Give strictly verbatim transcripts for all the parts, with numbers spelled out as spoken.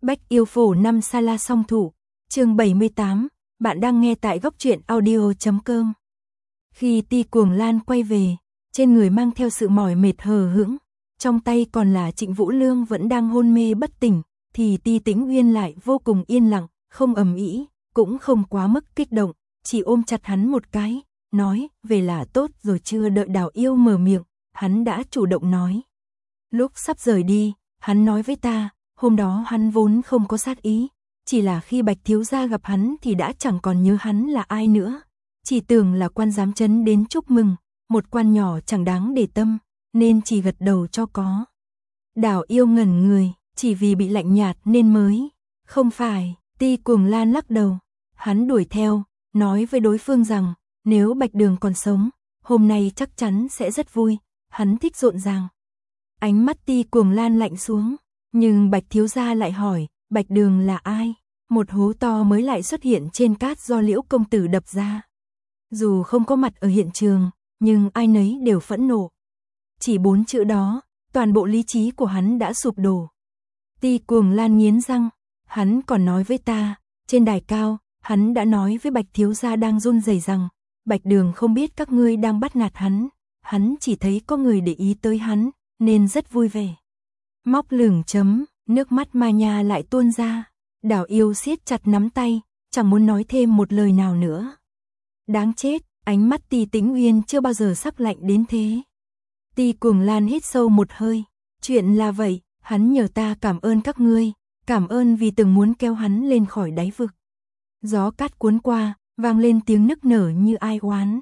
Bách yêu phổ năm sa la song thủ, chương bảy mươi tám, bạn đang nghe tại góc truyện audio chấm com. Khi Ti Cuồng Lan quay về, trên người mang theo sự mỏi mệt hờ hững, trong tay còn là Trịnh Vũ Lương vẫn đang hôn mê bất tỉnh, thì Ti Tĩnh Uyên lại vô cùng yên lặng, không ầm ĩ, cũng không quá mức kích động, chỉ ôm chặt hắn một cái, nói, về là tốt rồi. Chưa đợi Đào Yêu mở miệng, hắn đã chủ động nói. Lúc sắp rời đi, hắn nói với ta, hôm đó hắn vốn không có sát ý, chỉ là khi Bạch thiếu gia gặp hắn thì đã chẳng còn nhớ hắn là ai nữa, chỉ tưởng là quan giám trấn đến chúc mừng, một quan nhỏ chẳng đáng để tâm, nên chỉ gật đầu cho có. Đào Yêu ngẩn người, chỉ vì bị lạnh nhạt nên mới. Không phải. Ti Cuồng Lan lắc đầu, hắn đuổi theo, nói với đối phương rằng, nếu Bạch Đường còn sống, hôm nay chắc chắn sẽ rất vui, hắn thích rộn ràng. Ánh mắt Ti Cuồng Lan lạnh xuống, nhưng Bạch thiếu gia lại hỏi, Bạch Đường là ai? Một hố to mới lại xuất hiện trên cát do Liễu công tử đập ra. Dù không có mặt ở hiện trường, nhưng ai nấy đều phẫn nộ. Chỉ bốn chữ đó, toàn bộ lý trí của hắn đã sụp đổ. Ti Cuồng Lan nghiến răng, hắn còn nói với ta, trên đài cao, hắn đã nói với Bạch thiếu gia đang run rẩy rằng, Bạch Đường không biết các ngươi đang bắt nạt hắn, hắn chỉ thấy có người để ý tới hắn, nên rất vui vẻ. Móc lửng chấm, nước mắt Ma Nha lại tuôn ra. Đào Yêu siết chặt nắm tay, chẳng muốn nói thêm một lời nào nữa. Đáng chết, ánh mắt Ti Tĩnh Uyên chưa bao giờ sắc lạnh đến thế. Ti Cuồng Lan hít sâu một hơi, chuyện là vậy, hắn nhờ ta cảm ơn các ngươi, cảm ơn vì từng muốn kéo hắn lên khỏi đáy vực. Gió cát cuốn qua, vang lên tiếng nức nở như ai oán.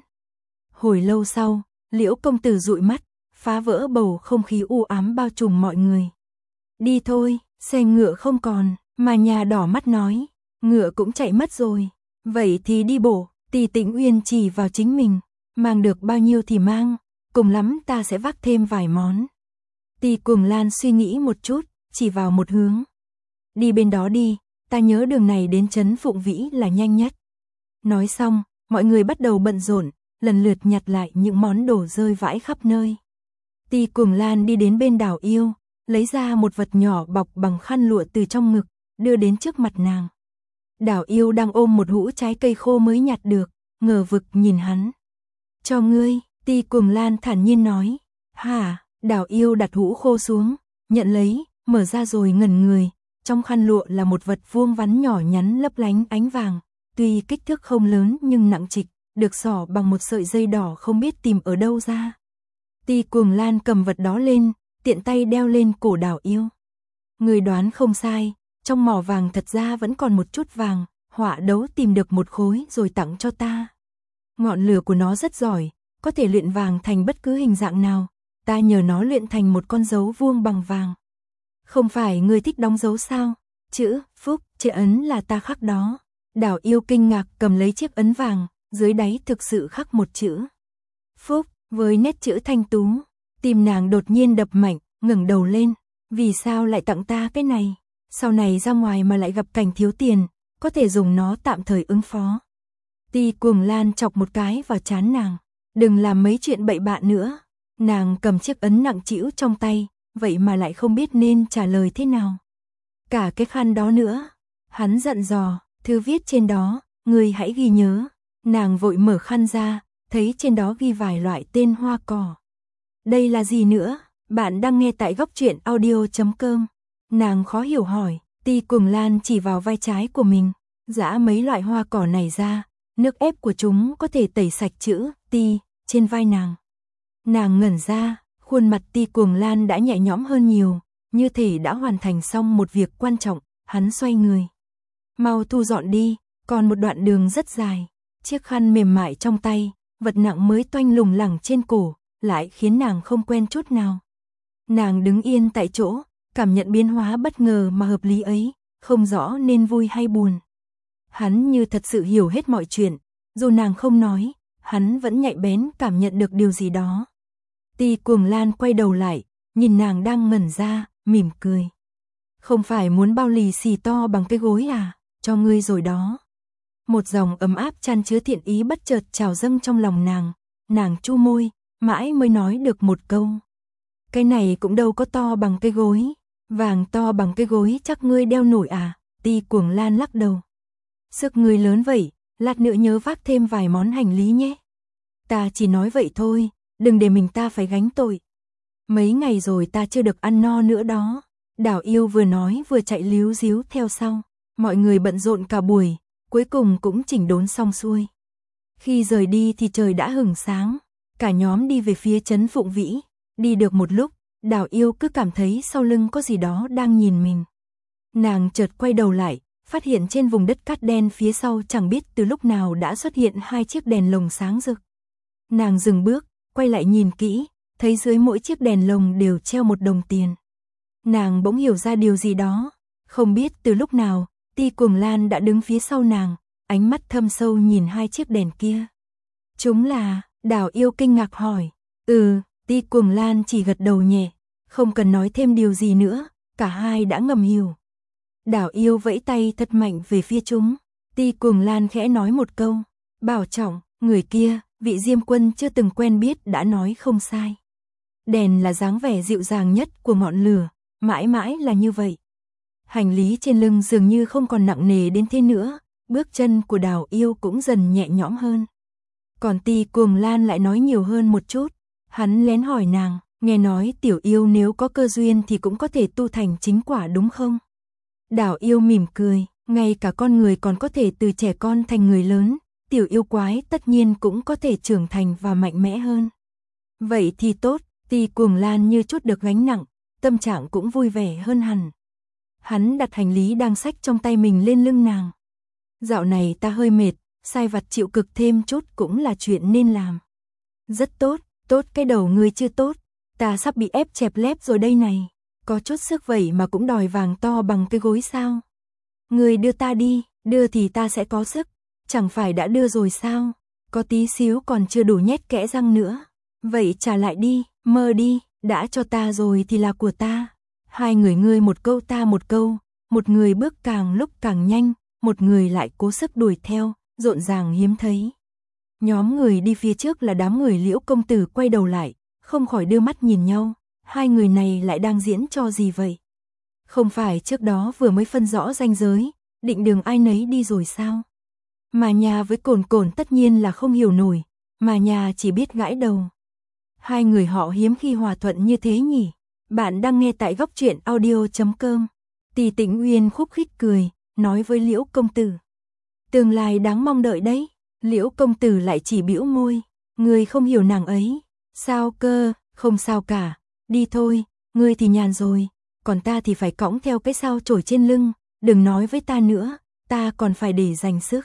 Hồi lâu sau, Liễu công tử dụi mắt, phá vỡ bầu không khí u ám bao trùm mọi người. Đi thôi, xe ngựa không còn. Mà nhà đỏ mắt nói, ngựa cũng chạy mất rồi, vậy thì đi bộ. Ti Tĩnh Uyên chỉ vào chính mình, mang được bao nhiêu thì mang, cùng lắm ta sẽ vác thêm vài món. Ti Cuồng Lan suy nghĩ một chút, chỉ vào một hướng. Đi bên đó đi, ta nhớ đường này đến trấn Phụng Vĩ là nhanh nhất. Nói xong, mọi người bắt đầu bận rộn, lần lượt nhặt lại những món đồ rơi vãi khắp nơi. Ti Cuồng Lan đi đến bên Đào Yêu, lấy ra một vật nhỏ bọc bằng khăn lụa từ trong ngực, đưa đến trước mặt nàng. Đào Yêu đang ôm một hũ trái cây khô mới nhặt được, ngờ vực nhìn hắn. Cho ngươi, Ti Cuồng Lan thản nhiên nói. Hả? Đào Yêu đặt hũ khô xuống, nhận lấy, mở ra rồi ngẩn người. Trong khăn lụa là một vật vuông vắn nhỏ nhắn lấp lánh ánh vàng, tuy kích thước không lớn nhưng nặng trịch, được xỏ bằng một sợi dây đỏ không biết tìm ở đâu ra. Ti Cuồng Lan cầm vật đó lên, tiện tay đeo lên cổ Đào Yêu. Người đoán không sai, trong mỏ vàng thật ra vẫn còn một chút vàng, họa đấu tìm được một khối rồi tặng cho ta. Ngọn lửa của nó rất giỏi, có thể luyện vàng thành bất cứ hình dạng nào, ta nhờ nó luyện thành một con dấu vuông bằng vàng. Không phải người thích đóng dấu sao? Chữ Phúc, chữ ấn là ta khắc đó. Đào Yêu kinh ngạc cầm lấy chiếc ấn vàng, dưới đáy thực sự khắc một chữ Phúc, với nét chữ thanh tú. Tim nàng đột nhiên đập mạnh, ngẩng đầu lên, vì sao lại tặng ta cái này? Sau này ra ngoài mà lại gặp cảnh thiếu tiền, có thể dùng nó tạm thời ứng phó. Ti Cuồng Lan chọc một cái vào trán nàng, đừng làm mấy chuyện bậy bạ nữa. Nàng cầm chiếc ấn nặng trĩu trong tay, vậy mà lại không biết nên trả lời thế nào. Cả cái khăn đó nữa, hắn dặn dò, thư viết trên đó, ngươi hãy ghi nhớ. Nàng vội mở khăn ra, thấy trên đó ghi vài loại tên hoa cỏ. Đây là gì nữa? Bạn đang nghe tại góc truyện audio chấm com. Nàng khó hiểu hỏi. Ti Cuồng Lan chỉ vào vai trái của mình, giã mấy loại hoa cỏ này ra, nước ép của chúng có thể tẩy sạch chữ Ti trên vai nàng. Nàng ngẩn ra, khuôn mặt Ti Cuồng Lan đã nhẹ nhõm hơn nhiều, như thể đã hoàn thành xong một việc quan trọng. Hắn xoay người, mau thu dọn đi, còn một đoạn đường rất dài. Chiếc khăn mềm mại trong tay, vật nặng mới toanh lủng lẳng trên cổ, lại khiến nàng không quen chút nào. Nàng đứng yên tại chỗ, cảm nhận biến hóa bất ngờ mà hợp lý ấy, không rõ nên vui hay buồn. Hắn như thật sự hiểu hết mọi chuyện, dù nàng không nói, hắn vẫn nhạy bén cảm nhận được điều gì đó. Ti Cuồng Lan quay đầu lại, nhìn nàng đang ngẩn ra, mỉm cười. Không phải muốn bao lì xì to bằng cái gối à, cho ngươi rồi đó. Một dòng ấm áp chan chứa thiện ý bất chợt trào dâng trong lòng nàng, nàng chu môi, mãi mới nói được một câu. Cái này cũng đâu có to bằng cái gối. Vàng to bằng cái gối chắc ngươi đeo nổi à? Ti Cuồng Lan lắc đầu. Sức ngươi lớn vậy, lát nữa nhớ vác thêm vài món hành lý nhé. Ta chỉ nói vậy thôi, đừng để mình ta phải gánh tội. Mấy ngày rồi ta chưa được ăn no nữa đó. Đào Yêu vừa nói vừa chạy líu díu theo sau. Mọi người bận rộn cả buổi, cuối cùng cũng chỉnh đốn xong xuôi. Khi rời đi thì trời đã hửng sáng, cả nhóm đi về phía trấn Phụng Vĩ. Đi được một lúc, Đào Yêu cứ cảm thấy sau lưng có gì đó đang nhìn mình. Nàng chợt quay đầu lại, phát hiện trên vùng đất cát đen phía sau chẳng biết từ lúc nào đã xuất hiện hai chiếc đèn lồng sáng rực. Nàng dừng bước, quay lại nhìn kỹ, thấy dưới mỗi chiếc đèn lồng đều treo một đồng tiền. Nàng bỗng hiểu ra điều gì đó, không biết từ lúc nào, Ti Cuồng Lan đã đứng phía sau nàng, ánh mắt thâm sâu nhìn hai chiếc đèn kia. Chúng là, Đào Yêu kinh ngạc hỏi. Ừ, Ti Cuồng Lan chỉ gật đầu nhẹ, không cần nói thêm điều gì nữa, cả hai đã ngầm hiểu. Đào Yêu vẫy tay thật mạnh về phía chúng. Ti Cuồng Lan khẽ nói một câu, bảo trọng, người kia, vị Diêm Quân chưa từng quen biết đã nói không sai. Đèn là dáng vẻ dịu dàng nhất của ngọn lửa, mãi mãi là như vậy. Hành lý trên lưng dường như không còn nặng nề đến thế nữa, bước chân của Đào Yêu cũng dần nhẹ nhõm hơn. Còn Ti Cuồng Lan lại nói nhiều hơn một chút, hắn lén hỏi nàng, nghe nói Tiểu Yêu nếu có cơ duyên thì cũng có thể tu thành chính quả đúng không? Đào Yêu mỉm cười, ngay cả con người còn có thể từ trẻ con thành người lớn, Tiểu Yêu quái tất nhiên cũng có thể trưởng thành và mạnh mẽ hơn. Vậy thì tốt, Ti Cuồng Lan như chút được gánh nặng, tâm trạng cũng vui vẻ hơn hẳn. Hắn đặt hành lý đang xách trong tay mình lên lưng nàng. Dạo này ta hơi mệt, sai vặt chịu cực thêm chút cũng là chuyện nên làm. Rất tốt, tốt cái đầu ngươi chưa tốt, ta sắp bị ép chẹp lép rồi đây này. Có chút sức vậy mà cũng đòi vàng to bằng cái gối sao? Ngươi đưa ta đi, đưa thì ta sẽ có sức, chẳng phải đã đưa rồi sao? Có tí xíu còn chưa đủ nhét kẽ răng nữa. Vậy trả lại đi, mơ đi, đã cho ta rồi thì là của ta. Hai người ngươi một câu ta một câu, một người bước càng lúc càng nhanh, một người lại cố sức đuổi theo, rộn ràng hiếm thấy. Nhóm người đi phía trước là đám người Liễu công tử quay đầu lại, không khỏi đưa mắt nhìn nhau, hai người này lại đang diễn trò gì vậy? Không phải trước đó vừa mới phân rõ ranh giới, định đường ai nấy đi rồi sao? Mà nhà với Cồn Cồn tất nhiên là không hiểu nổi, mà nhà chỉ biết gãi đầu. Hai người họ hiếm khi hòa thuận như thế nhỉ? Bạn đang nghe tại góc truyện audio chấm com. Tỳ Tĩnh Uyên khúc khích cười, nói với Liễu công tử. Tương lai đáng mong đợi đấy. Liễu công tử lại chỉ bĩu môi, ngươi không hiểu nàng ấy. Sao cơ, không sao cả, đi thôi, ngươi thì nhàn rồi, còn ta thì phải cõng theo cái sao chổi trên lưng, đừng nói với ta nữa, ta còn phải để dành sức.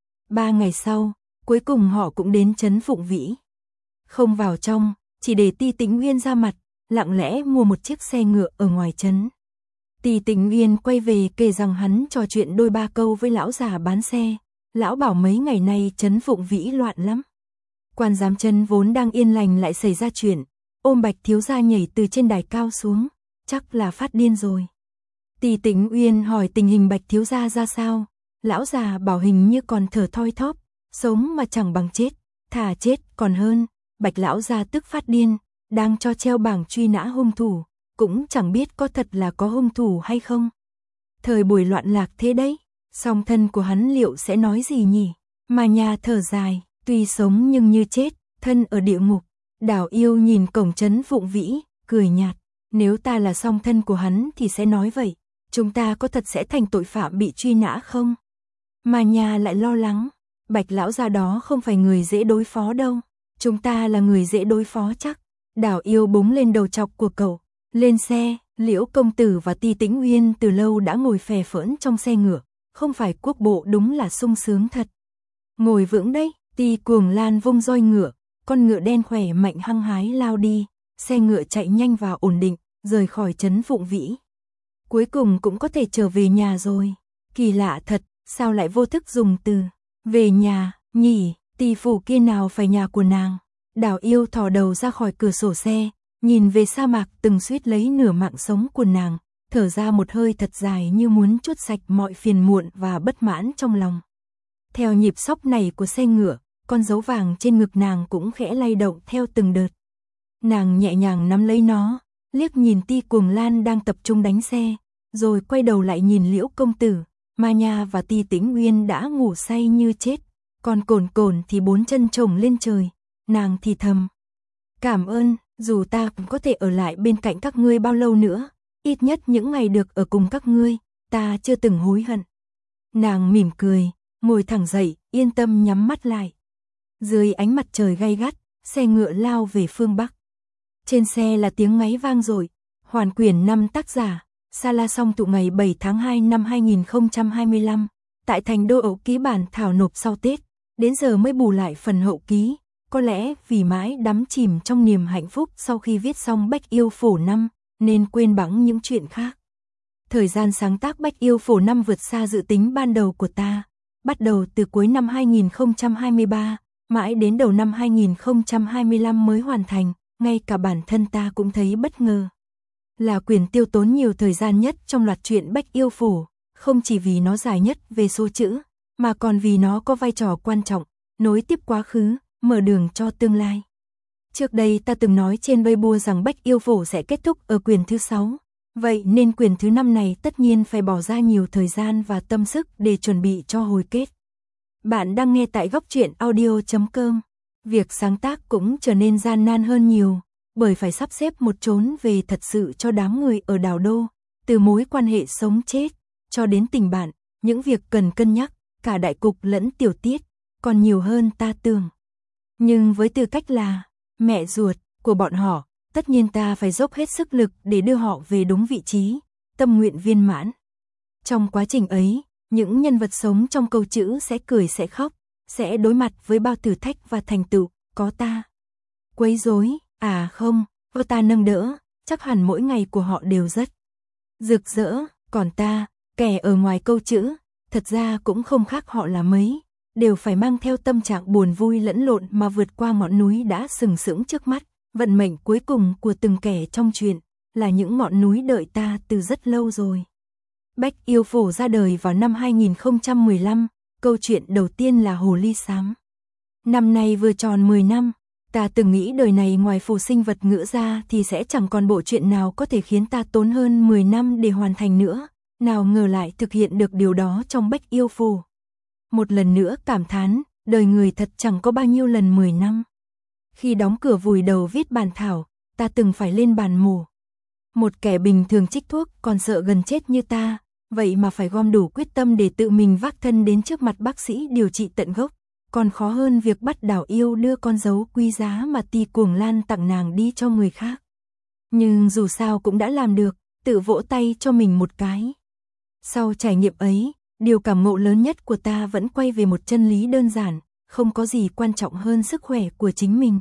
Ba ngày sau, cuối cùng họ cũng đến trấn Phụng Vĩ. Không vào trong, chỉ để Ti Tĩnh Uyên ra mặt, lặng lẽ mua một chiếc xe ngựa ở ngoài trấn. Ti Tĩnh Uyên quay về kể rằng hắn trò chuyện đôi ba câu với lão già bán xe. Lão bảo mấy ngày nay trấn Phụng Vĩ loạn lắm. Quan giám trấn vốn đang yên lành lại xảy ra chuyện, ôm Bạch thiếu gia nhảy từ trên đài cao xuống, chắc là phát điên rồi. Ti Tĩnh Uyên hỏi tình hình Bạch thiếu gia ra sao, lão già bảo hình như còn thở thoi thóp, sống mà chẳng bằng chết, thà chết còn hơn. Bạch lão gia tức phát điên, đang cho treo bảng truy nã hung thủ, cũng chẳng biết có thật là có hung thủ hay không. Thời buổi loạn lạc thế đấy. Song thân của hắn liệu sẽ nói gì nhỉ? Mà nhà thở dài, tuy sống nhưng như chết, thân ở địa ngục. Đào Yêu nhìn cổng trấn Phụng Vĩ, cười nhạt. Nếu ta là song thân của hắn thì sẽ nói vậy. Chúng ta có thật sẽ thành tội phạm bị truy nã không? Mà nhà lại lo lắng. Bạch lão gia đó không phải người dễ đối phó đâu. Chúng ta là người dễ đối phó chắc. Đào Yêu búng lên đầu chọc của cậu. Lên xe, Liễu công tử và Ti Tĩnh Uyên từ lâu đã ngồi phè phỡn trong xe ngựa. Không phải quốc bộ đúng là sung sướng thật. Ngồi vững đấy, Ti Cuồng Lan vung roi ngựa, con ngựa đen khỏe mạnh hăng hái lao đi, xe ngựa chạy nhanh và ổn định, rời khỏi trấn Phụng Vĩ. Cuối cùng cũng có thể trở về nhà rồi. Kỳ lạ thật, sao lại vô thức dùng từ về nhà, nhỉ, tỷ phủ kia nào phải nhà của nàng. Đào Yêu thò đầu ra khỏi cửa sổ xe, nhìn về sa mạc từng suýt lấy nửa mạng sống của nàng. Thở ra một hơi thật dài như muốn trút sạch mọi phiền muộn và bất mãn trong lòng. Theo nhịp xóc này của xe ngựa, con dấu vàng trên ngực nàng cũng khẽ lay động theo từng đợt. Nàng nhẹ nhàng nắm lấy nó, liếc nhìn Ti Cuồng Lan đang tập trung đánh xe, rồi quay đầu lại nhìn Liễu công tử, Ma Nha và Ti Tĩnh Uyên đã ngủ say như chết, còn Cồn Cồn thì bốn chân chồng lên trời, nàng thì thầm. Cảm ơn, dù ta cũng có thể ở lại bên cạnh các ngươi bao lâu nữa, ít nhất những ngày được ở cùng các ngươi, ta chưa từng hối hận. Nàng mỉm cười, ngồi thẳng dậy, yên tâm nhắm mắt lại. Dưới ánh mặt trời gay gắt, xe ngựa lao về phương Bắc. Trên xe là tiếng ngáy vang dội. Hoàn quyển năm tác giả, Sa La Song Thụ ngày bảy tháng hai năm hai nghìn không trăm hai mươi lăm, tại thành đô ẩu ký bản thảo nộp sau Tết, đến giờ mới bù lại phần hậu ký, có lẽ vì mãi đắm chìm trong niềm hạnh phúc sau khi viết xong Bách Yêu Phổ năm, nên quên bẵng những chuyện khác. Thời gian sáng tác Bách Yêu Phổ năm vượt xa dự tính ban đầu của ta, bắt đầu từ cuối năm hai nghìn không trăm hai mươi ba, mãi đến đầu năm hai nghìn không trăm hai mươi lăm mới hoàn thành, ngay cả bản thân ta cũng thấy bất ngờ. Là quyển tiêu tốn nhiều thời gian nhất trong loạt truyện Bách Yêu Phổ, không chỉ vì nó dài nhất về số chữ, mà còn vì nó có vai trò quan trọng, nối tiếp quá khứ, mở đường cho tương lai. Trước đây ta từng nói trên Weibo rằng Bách Yêu Phổ sẽ kết thúc ở quyển thứ sáu, vậy nên quyển thứ năm này tất nhiên phải bỏ ra nhiều thời gian và tâm sức để chuẩn bị cho hồi kết. Bạn đang nghe tại góc truyện audio chấm com. Việc sáng tác cũng trở nên gian nan hơn nhiều, bởi phải sắp xếp một chốn về thật sự cho đám người ở đảo đô, từ mối quan hệ sống chết, cho đến tình bạn, những việc cần cân nhắc, cả đại cục lẫn tiểu tiết, còn nhiều hơn ta tưởng. Nhưng với tư cách là mẹ ruột của bọn họ, tất nhiên ta phải dốc hết sức lực để đưa họ về đúng vị trí, tâm nguyện viên mãn. Trong quá trình ấy, những nhân vật sống trong câu chữ sẽ cười sẽ khóc, sẽ đối mặt với bao thử thách và thành tựu, có ta quấy rối, à không, có ta nâng đỡ, chắc hẳn mỗi ngày của họ đều rất rực rỡ, còn ta, kẻ ở ngoài câu chữ, thật ra cũng không khác họ là mấy, đều phải mang theo tâm trạng buồn vui lẫn lộn mà vượt qua ngọn núi đã sừng sững trước mắt. Vận mệnh cuối cùng của từng kẻ trong chuyện là những ngọn núi đợi ta từ rất lâu rồi. Bách Yêu Phổ ra đời vào năm hai nghìn không trăm mười lăm, câu chuyện đầu tiên là Hồ Ly Xám. Năm nay vừa tròn mười năm, ta từng nghĩ đời này ngoài phù sinh vật ngữ ra thì sẽ chẳng còn bộ truyện nào có thể khiến ta tốn hơn mười năm để hoàn thành nữa, nào ngờ lại thực hiện được điều đó trong Bách Yêu Phổ. Một lần nữa cảm thán, đời người thật chẳng có bao nhiêu lần mười năm. Khi đóng cửa vùi đầu viết bản thảo, ta từng phải lên bàn mổ. Một kẻ bình thường trích thuốc còn sợ gần chết như ta, vậy mà phải gom đủ quyết tâm để tự mình vác thân đến trước mặt bác sĩ điều trị tận gốc, còn khó hơn việc bắt Đào Yêu đưa con dấu quý giá mà Ti Cuồng Lan tặng nàng đi cho người khác. Nhưng dù sao cũng đã làm được, tự vỗ tay cho mình một cái. Sau trải nghiệm ấy, điều cảm ngộ lớn nhất của ta vẫn quay về một chân lý đơn giản, không có gì quan trọng hơn sức khỏe của chính mình.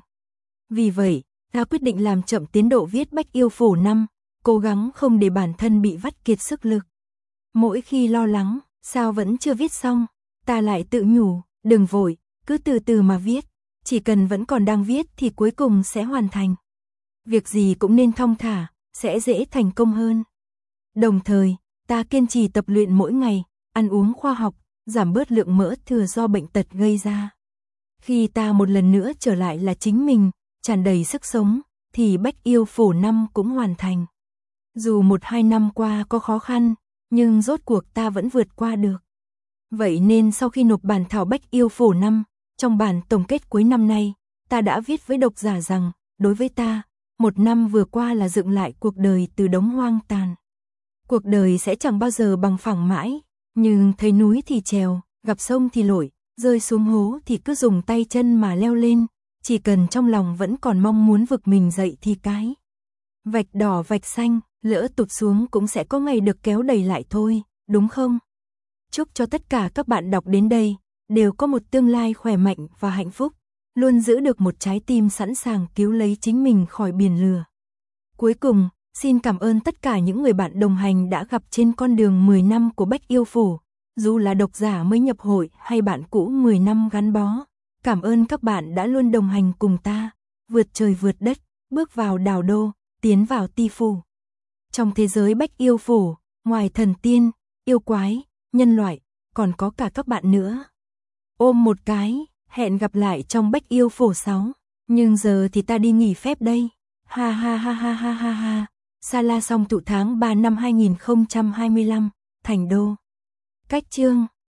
Vì vậy, ta quyết định làm chậm tiến độ viết Bách Yêu Phổ năm, cố gắng không để bản thân bị vắt kiệt sức lực. Mỗi khi lo lắng, sao vẫn chưa viết xong, ta lại tự nhủ, đừng vội, cứ từ từ mà viết, chỉ cần vẫn còn đang viết thì cuối cùng sẽ hoàn thành. Việc gì cũng nên thong thả, sẽ dễ thành công hơn. Đồng thời, ta kiên trì tập luyện mỗi ngày, ăn uống khoa học, giảm bớt lượng mỡ thừa do bệnh tật gây ra. Khi ta một lần nữa trở lại là chính mình, tràn đầy sức sống, thì Bách Yêu Phổ năm cũng hoàn thành. Dù một hai năm qua có khó khăn, nhưng rốt cuộc ta vẫn vượt qua được. Vậy nên sau khi nộp bản thảo Bách Yêu Phổ năm, trong bản tổng kết cuối năm nay, ta đã viết với độc giả rằng, đối với ta, một năm vừa qua là dựng lại cuộc đời từ đống hoang tàn. Cuộc đời sẽ chẳng bao giờ bằng phẳng mãi, nhưng thấy núi thì trèo, gặp sông thì lội, rơi xuống hố thì cứ dùng tay chân mà leo lên, chỉ cần trong lòng vẫn còn mong muốn vực mình dậy thì cái vạch đỏ vạch xanh, lỡ tụt xuống cũng sẽ có ngày được kéo đầy lại thôi, đúng không? Chúc cho tất cả các bạn đọc đến đây đều có một tương lai khỏe mạnh và hạnh phúc, luôn giữ được một trái tim sẵn sàng cứu lấy chính mình khỏi biển lửa. Cuối cùng, xin cảm ơn tất cả những người bạn đồng hành đã gặp trên con đường mười năm của Bách Yêu Phổ, dù là độc giả mới nhập hội hay bạn cũ mười năm gắn bó. Cảm ơn các bạn đã luôn đồng hành cùng ta, vượt trời vượt đất, bước vào đảo đô, tiến vào Ti Phủ. Trong thế giới Bách Yêu Phổ, ngoài thần tiên, yêu quái, nhân loại, còn có cả các bạn nữa. Ôm một cái, hẹn gặp lại trong Bách Yêu Phổ sáu. Nhưng giờ thì ta đi nghỉ phép đây. Ha ha ha ha ha ha ha. Sala song thụ tháng ba năm hai nghìn không trăm hai mươi lăm, Thành Đô. Cách chương